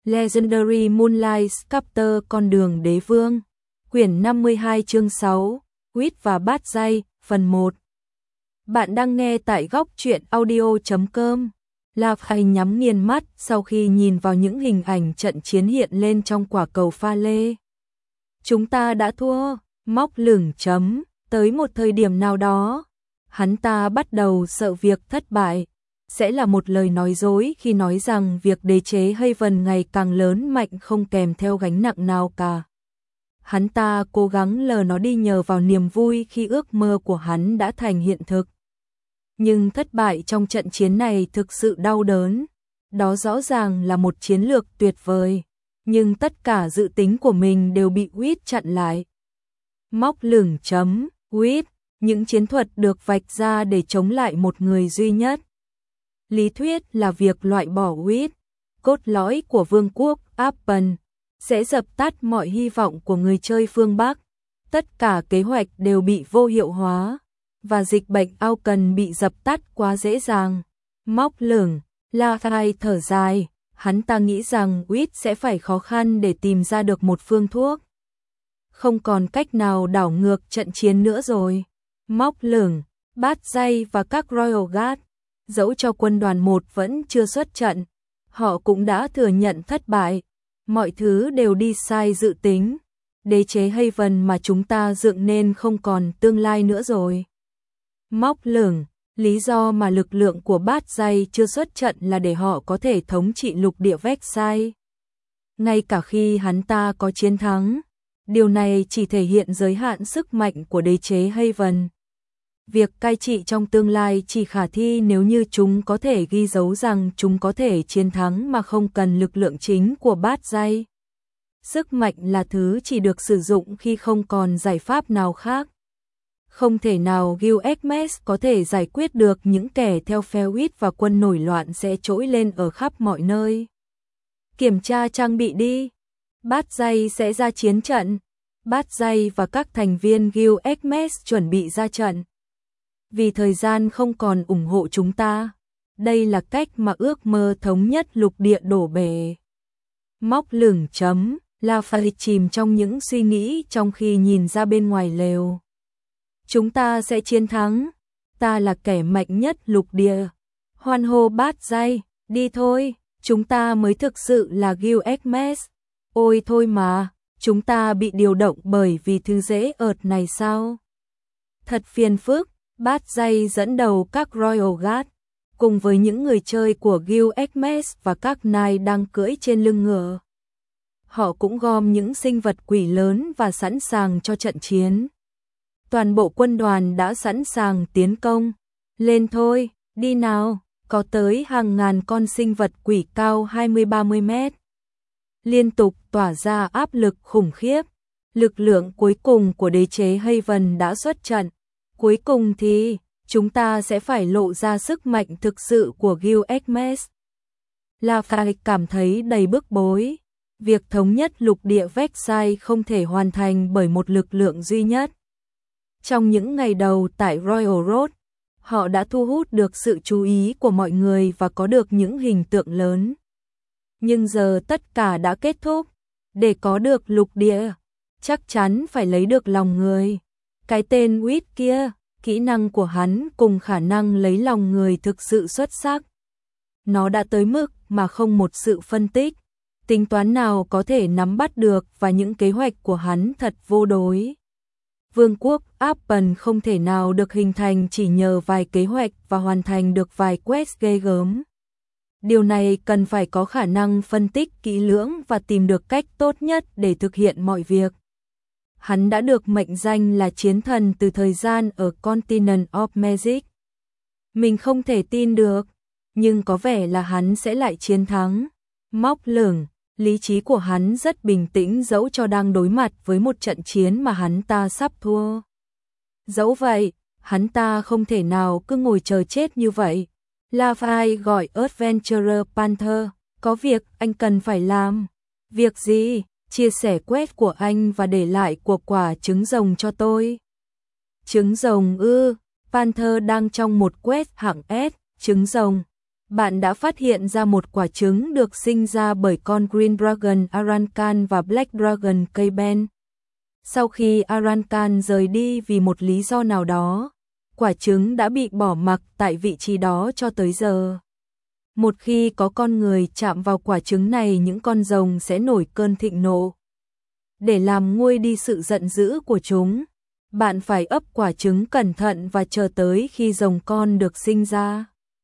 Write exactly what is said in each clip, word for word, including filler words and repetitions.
Legendary Moonlight Sculptor Con đường đế vương. Quyển năm mươi hai chương sáu, Quýt và bát dây, phần một. Bạn đang nghe tại góc truyện audio chấm com. La Phay nhắm nghiền mắt sau khi nhìn vào những hình ảnh trận chiến hiện lên trong quả cầu pha lê. Chúng ta đã thua, móc lửng chấm, tới một thời điểm nào đó. Hắn ta bắt đầu sợ việc thất bại sẽ là một lời nói dối khi nói rằng việc đế chế Haven ngày càng lớn mạnh không kèm theo gánh nặng nào cả. Hắn ta cố gắng lờ nó đi nhờ vào niềm vui khi ước mơ của hắn đã thành hiện thực. Nhưng thất bại trong trận chiến này thực sự đau đớn. Đó rõ ràng là một chiến lược tuyệt vời, nhưng tất cả dự tính của mình đều bị Quýt chặn lại. Móc lửng chấm, Quýt, những chiến thuật được vạch ra để chống lại một người duy nhất. Lý thuyết là việc loại bỏ Quýt, cốt lõi của vương quốc Appen, sẽ dập tắt mọi hy vọng của người chơi phương Bắc. Tất cả kế hoạch đều bị vô hiệu hóa, và dịch bệnh Auken bị dập tắt quá dễ dàng. Móc lửng, La Phay thở dài, hắn ta nghĩ rằng Quýt sẽ phải khó khăn để tìm ra được một phương thuốc. Không còn cách nào đảo ngược trận chiến nữa rồi. Móc lửng, bát dây và các Royal Guard, dẫu cho quân đoàn một vẫn chưa xuất trận, họ cũng đã thừa nhận thất bại. Mọi thứ đều đi sai dự tính. Đế chế Haven mà chúng ta dựng nên không còn tương lai nữa rồi. Móc lửng, lý do mà lực lượng của bát dây chưa xuất trận là để họ có thể thống trị lục địa Vexai. Ngay cả khi hắn ta có chiến thắng, điều này chỉ thể hiện giới hạn sức mạnh của đế chế Haven. Việc cai trị trong tương lai chỉ khả thi nếu như chúng có thể ghi dấu rằng chúng có thể chiến thắng mà không cần lực lượng chính của bát dây. Sức mạnh là thứ chỉ được sử dụng khi không còn giải pháp nào khác. Không thể nào Gilgamesh có thể giải quyết được những kẻ theo phe Quýt và quân nổi loạn sẽ trỗi lên ở khắp mọi nơi. Kiểm tra trang bị đi. Bát dây sẽ ra chiến trận. Bát dây và các thành viên Gilgamesh chuẩn bị ra trận. Vì thời gian không còn ủng hộ chúng ta, đây là cách mà ước mơ thống nhất lục địa đổ bể. Móc lửng chấm, La Phay chìm trong những suy nghĩ trong khi nhìn ra bên ngoài lều. Chúng ta sẽ chiến thắng, ta là kẻ mạnh nhất lục địa. Hoan hô bát dây, đi thôi, chúng ta mới thực sự là Gilgamesh. Ôi thôi mà, chúng ta bị điều động bởi vì thứ dễ ợt này sao? Thật phiền phức. Bát dây dẫn đầu các Royal Guard, cùng với những người chơi của Gilgamesh và các nai đang cưỡi trên lưng ngựa. Họ cũng gom những sinh vật quỷ lớn và sẵn sàng cho trận chiến. Toàn bộ quân đoàn đã sẵn sàng tiến công. Lên thôi, đi nào, có tới hàng ngàn con sinh vật quỷ cao hai mươi ba mươi mét. Liên tục tỏa ra áp lực khủng khiếp. Lực lượng cuối cùng của đế chế Haven đã xuất trận. Cuối cùng thì, chúng ta sẽ phải lộ ra sức mạnh thực sự của Gilgamesh. La Phay cảm thấy đầy bức bối. Việc thống nhất lục địa Vexai không thể hoàn thành bởi một lực lượng duy nhất. Trong những ngày đầu tại Royal Road, họ đã thu hút được sự chú ý của mọi người và có được những hình tượng lớn. Nhưng giờ tất cả đã kết thúc. Để có được lục địa, chắc chắn phải lấy được lòng người. Cái tên Quýt kia, kỹ năng của hắn cùng khả năng lấy lòng người thực sự xuất sắc. Nó đã tới mức mà không một sự phân tích, tính toán nào có thể nắm bắt được và những kế hoạch của hắn thật vô đối. Vương quốc Appen không thể nào được hình thành chỉ nhờ vài kế hoạch và hoàn thành được vài quest ghê gớm. Điều này cần phải có khả năng phân tích kỹ lưỡng và tìm được cách tốt nhất để thực hiện mọi việc. Hắn đã được mệnh danh là chiến thần từ thời gian ở Continent of Magic. Mình không thể tin được, nhưng có vẻ là hắn sẽ lại chiến thắng. Móc lửng, lý trí của hắn rất bình tĩnh dẫu cho đang đối mặt với một trận chiến mà hắn ta sắp thua. Dẫu vậy, hắn ta không thể nào cứ ngồi chờ chết như vậy. La Phay gọi Adventurer Panther, có việc anh cần phải làm. Việc gì? Chia sẻ quest của anh và để lại cuộc quả trứng rồng cho tôi. Trứng rồng ư? Panther đang trong một quest hạng S, trứng rồng. Bạn đã phát hiện ra một quả trứng được sinh ra bởi con Green Dragon Arankan và Black Dragon Kayben. Sau khi Arankan rời đi vì một lý do nào đó, quả trứng đã bị bỏ mặc tại vị trí đó cho tới giờ. Một khi có con người chạm vào quả trứng này, những con rồng sẽ nổi cơn thịnh nộ. Để làm nguôi đi sự giận dữ của chúng, bạn phải ấp quả trứng cẩn thận và chờ tới khi rồng con được sinh ra.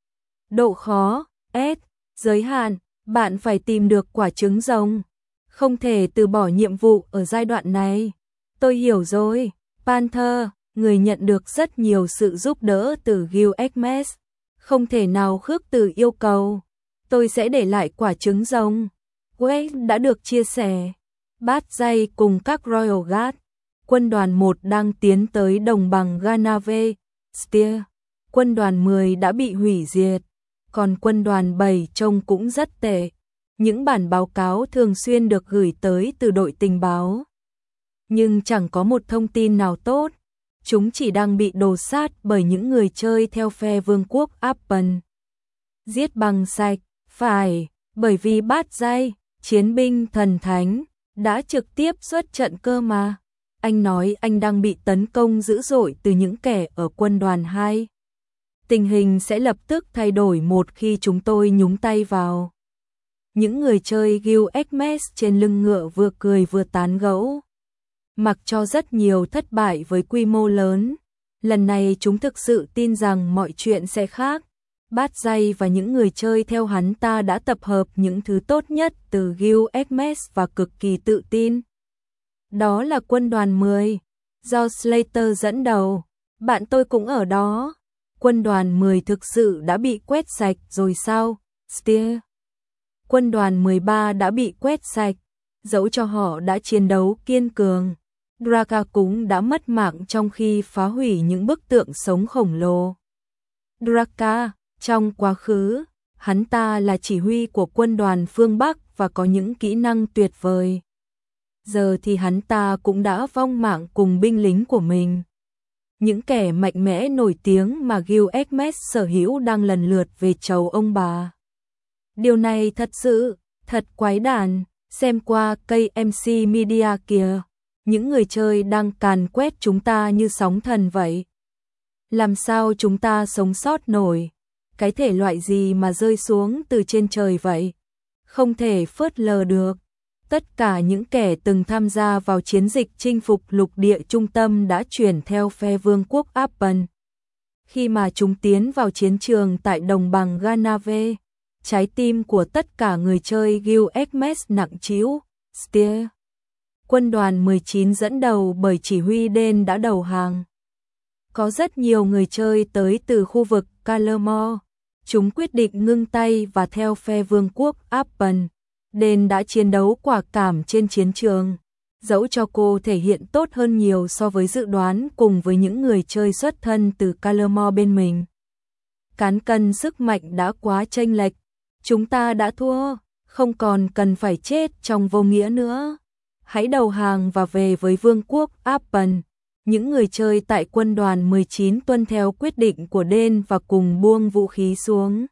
Độ khó, S, giới hạn, bạn phải tìm được quả trứng rồng. Không thể từ bỏ nhiệm vụ ở giai đoạn này. Tôi hiểu rồi, Panther, người nhận được rất nhiều sự giúp đỡ từ Gilgamesh. Không thể nào khước từ yêu cầu. Tôi sẽ để lại quả trứng rồng. Wade đã được chia sẻ. Bát dây cùng các Royal Guard. Quân đoàn một đang tiến tới đồng bằng Ganave, Steer. Quân đoàn mười đã bị hủy diệt. Còn quân đoàn bảy trông cũng rất tệ. Những bản báo cáo thường xuyên được gửi tới từ đội tình báo. Nhưng chẳng có một thông tin nào tốt. Chúng chỉ đang bị đổ sát bởi những người chơi theo phe vương quốc Appen. Giết bằng sạch, phải, bởi vì bát dây, chiến binh thần thánh, đã trực tiếp xuất trận cơ mà. Anh nói anh đang bị tấn công dữ dội từ những kẻ ở quân đoàn hai. Tình hình sẽ lập tức thay đổi một khi chúng tôi nhúng tay vào. Những người chơi Gilgamesh trên lưng ngựa vừa cười vừa tán gẫu. Mặc cho rất nhiều thất bại với quy mô lớn, lần này chúng thực sự tin rằng mọi chuyện sẽ khác. Bát dây và những người chơi theo hắn ta đã tập hợp những thứ tốt nhất từ Gilgamesh và cực kỳ tự tin. Đó là quân đoàn mười, do Slater dẫn đầu. Bạn tôi cũng ở đó. Quân đoàn mười thực sự đã bị quét sạch rồi sao, Steer? Quân đoàn mười ba đã bị quét sạch, dẫu cho họ đã chiến đấu kiên cường. Draka cũng đã mất mạng trong khi phá hủy những bức tượng sống khổng lồ. Draka, trong quá khứ, hắn ta là chỉ huy của quân đoàn phương Bắc và có những kỹ năng tuyệt vời. Giờ thì hắn ta cũng đã vong mạng cùng binh lính của mình. Những kẻ mạnh mẽ nổi tiếng mà Gilgamesh sở hữu đang lần lượt về chầu ông bà. Điều này thật sự, thật quái đản, xem qua cây em xê Media kìa. Những người chơi đang càn quét chúng ta như sóng thần vậy. Làm sao chúng ta sống sót nổi? Cái thể loại gì mà rơi xuống từ trên trời vậy? Không thể phớt lờ được. Tất cả những kẻ từng tham gia vào chiến dịch chinh phục lục địa trung tâm đã chuyển theo phe vương quốc Appen. Khi mà chúng tiến vào chiến trường tại đồng bằng Ganave, trái tim của tất cả người chơi Gilgamesh nặng trĩu. Steer. Quân đoàn mười chín dẫn đầu bởi chỉ huy Den đã đầu hàng. Có rất nhiều người chơi tới từ khu vực Calamore. Chúng quyết định ngưng tay và theo phe vương quốc Appen. Den đã chiến đấu quả cảm trên chiến trường. Dẫu cho cô thể hiện tốt hơn nhiều so với dự đoán cùng với những người chơi xuất thân từ Calamore bên mình. Cán cân sức mạnh đã quá chênh lệch. Chúng ta đã thua, không còn cần phải chết trong vô nghĩa nữa. Hãy đầu hàng và về với vương quốc Appen. Những người chơi tại quân đoàn mười chín tuân theo quyết định của Den và cùng buông vũ khí xuống.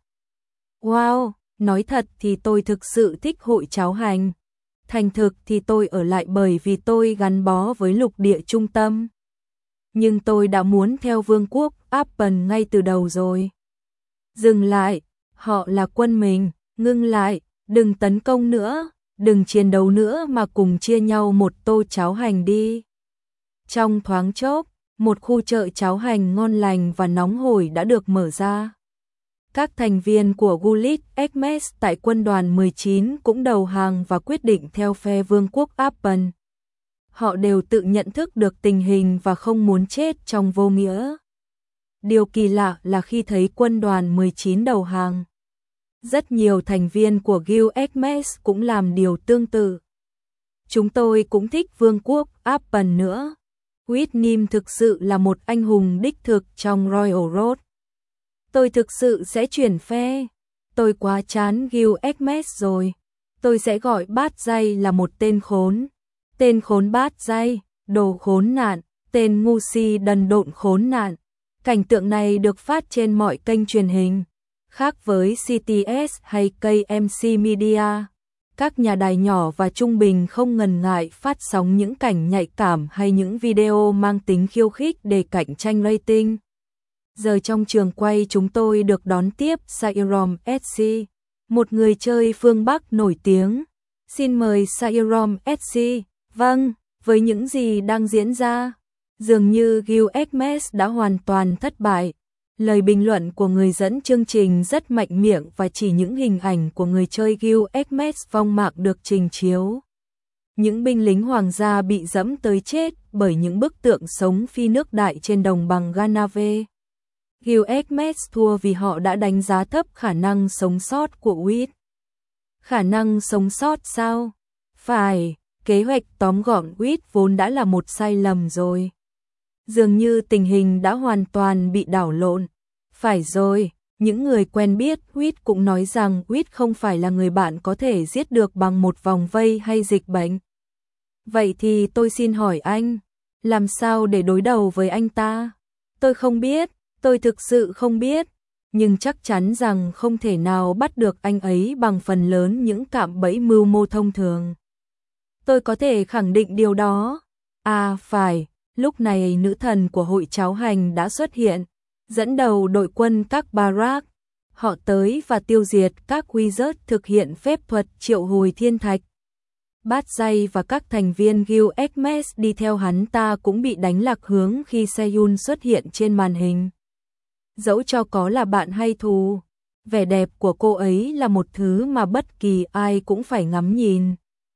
Wow, nói thật thì tôi thực sự thích hội cháo hành. Thành thực thì tôi ở lại bởi vì tôi gắn bó với lục địa trung tâm. Nhưng tôi đã muốn theo vương quốc Appen ngay từ đầu rồi. Dừng lại, họ là quân mình, ngưng lại, đừng tấn công nữa, đừng chiến đấu nữa mà cùng chia nhau một tô cháo hành đi. Trong thoáng chốc, một khu chợ cháo hành ngon lành và nóng hổi đã được mở ra. Các thành viên của Gilgamesh tại quân đoàn mười chín cũng đầu hàng và quyết định theo phe vương quốc Appen. Họ đều tự nhận thức được tình hình và không muốn chết trong vô nghĩa. Điều kỳ lạ là khi thấy quân đoàn mười chín đầu hàng, rất nhiều thành viên của Gilgamesh cũng làm điều tương tự. Chúng tôi cũng thích vương quốc Appen nữa. Whitnim thực sự là một anh hùng đích thực trong Royal Road. Tôi thực sự sẽ chuyển phe. Tôi quá chán Gilgamesh rồi. Tôi sẽ gọi bát dây là một tên khốn. Tên khốn bát dây, đồ khốn nạn, tên ngu si đần độn khốn nạn. Cảnh tượng này được phát trên mọi kênh truyền hình. Khác với xê tê ét hay ca em xê Media, các nhà đài nhỏ và trung bình không ngần ngại phát sóng những cảnh nhạy cảm hay những video mang tính khiêu khích để cạnh tranh rating. Giờ trong trường quay chúng tôi được đón tiếp Sairom ét xê, một người chơi phương Bắc nổi tiếng. Xin mời Sairom ét xê. Vâng, với những gì đang diễn ra, dường như Guildmates đã hoàn toàn thất bại. Lời bình luận của người dẫn chương trình rất mạnh miệng và chỉ những hình ảnh của người chơi Guildmates vong mạng được trình chiếu. Những binh lính hoàng gia bị dẫm tới chết bởi những bức tượng sống phi nước đại trên đồng bằng Ganave. Guildmates thua vì họ đã đánh giá thấp khả năng sống sót của Witt. Khả năng sống sót sao? Phải, kế hoạch tóm gọn Witt vốn đã là một sai lầm rồi. Dường như tình hình đã hoàn toàn bị đảo lộn. Phải rồi, những người quen biết Witt cũng nói rằng Witt không phải là người bạn có thể giết được bằng một vòng vây hay dịch bệnh. Vậy thì tôi xin hỏi anh, làm sao để đối đầu với anh ta? Tôi không biết, tôi thực sự không biết, nhưng chắc chắn rằng không thể nào bắt được anh ấy bằng phần lớn những cạm bẫy mưu mô thông thường. Tôi có thể khẳng định điều đó. À phải, lúc này nữ thần của hội cháo hành đã xuất hiện, dẫn đầu đội quân các Barak. Họ tới và tiêu diệt các wizard thực hiện phép thuật triệu hồi thiên thạch. Bát Dây và các thành viên Guildmates đi theo hắn ta cũng bị đánh lạc hướng khi Seyun xuất hiện trên màn hình. Dẫu cho có là bạn hay thù, vẻ đẹp của cô ấy là một thứ mà bất kỳ ai cũng phải ngắm nhìn.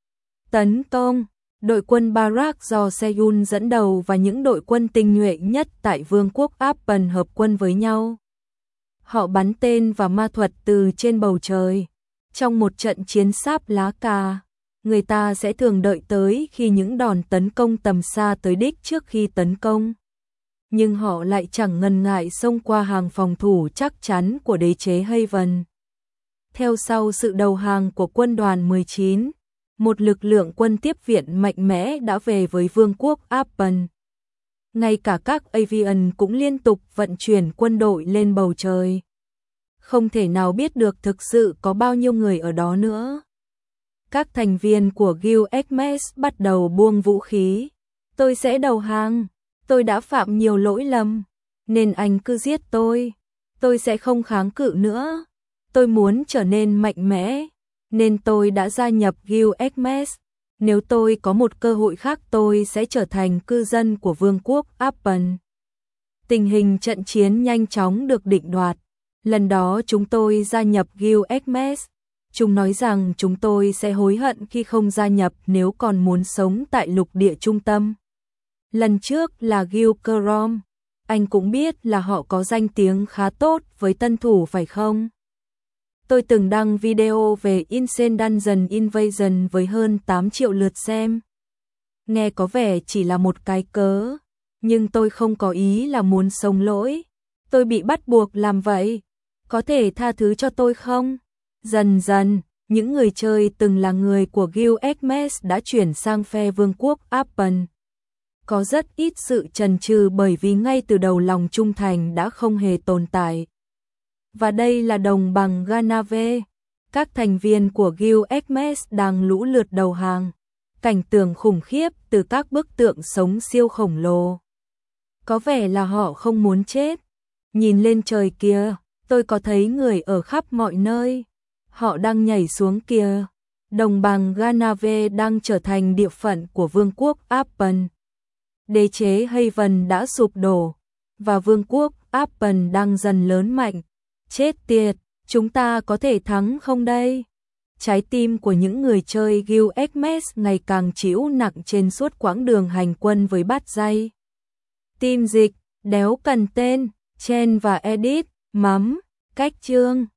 Tấn công, đội quân Barak do Seyun dẫn đầu và những đội quân tinh nhuệ nhất tại Vương quốc Appen hợp quân với nhau. Họ bắn tên và ma thuật từ trên bầu trời. Trong một trận chiến sáp lá cà, người ta sẽ thường đợi tới khi những đòn tấn công tầm xa tới đích trước khi tấn công. Nhưng họ lại chẳng ngần ngại xông qua hàng phòng thủ chắc chắn của đế chế Haven. Theo sau sự đầu hàng của quân đoàn mười chín, một lực lượng quân tiếp viện mạnh mẽ đã về với Vương quốc Appen. Ngay cả các Avian cũng liên tục vận chuyển quân đội lên bầu trời. Không thể nào biết được thực sự có bao nhiêu người ở đó nữa. Các thành viên của Guildmates bắt đầu buông vũ khí. Tôi sẽ đầu hàng. Tôi đã phạm nhiều lỗi lầm, nên anh cứ giết tôi. Tôi sẽ không kháng cự nữa. Tôi muốn trở nên mạnh mẽ, nên tôi đã gia nhập Guildmates. Nếu tôi có một cơ hội khác tôi sẽ trở thành cư dân của Vương quốc Appen. Tình hình trận chiến nhanh chóng được định đoạt. Lần đó chúng tôi gia nhập Guildmates. Chúng nói rằng chúng tôi sẽ hối hận khi không gia nhập nếu còn muốn sống tại lục địa trung tâm. Lần trước là Guild-Crom. Anh cũng biết là họ có danh tiếng khá tốt với tân thủ phải không? Tôi từng đăng video về Insane Dungeon Invasion với hơn tám triệu lượt xem. Nghe có vẻ chỉ là một cái cớ, nhưng tôi không có ý là muốn sống lỗi. Tôi bị bắt buộc làm vậy. Có thể tha thứ cho tôi không? Dần dần, những người chơi từng là người của Guildmates đã chuyển sang phe Vương quốc Appen. Có rất ít sự chần chừ bởi vì ngay từ đầu lòng trung thành đã không hề tồn tại. Và đây là đồng bằng Ganave. Các thành viên của Guildmates đang lũ lượt đầu hàng. Cảnh tượng khủng khiếp từ các bức tượng sống siêu khổng lồ. Có vẻ là họ không muốn chết. Nhìn lên trời kia, tôi có thấy người ở khắp mọi nơi. Họ đang nhảy xuống kia. Đồng bằng Ganave đang trở thành địa phận của Vương quốc Appen. Đế chế Haven đã sụp đổ, và Vương quốc Appen đang dần lớn mạnh. Chết tiệt, chúng ta có thể thắng không đây? Trái tim của những người chơi Guildmates ngày càng trĩu nặng trên suốt quãng đường hành quân với Bát Dây. Team dịch, đéo cần tên, Chen và Edit, mắm, cách chương.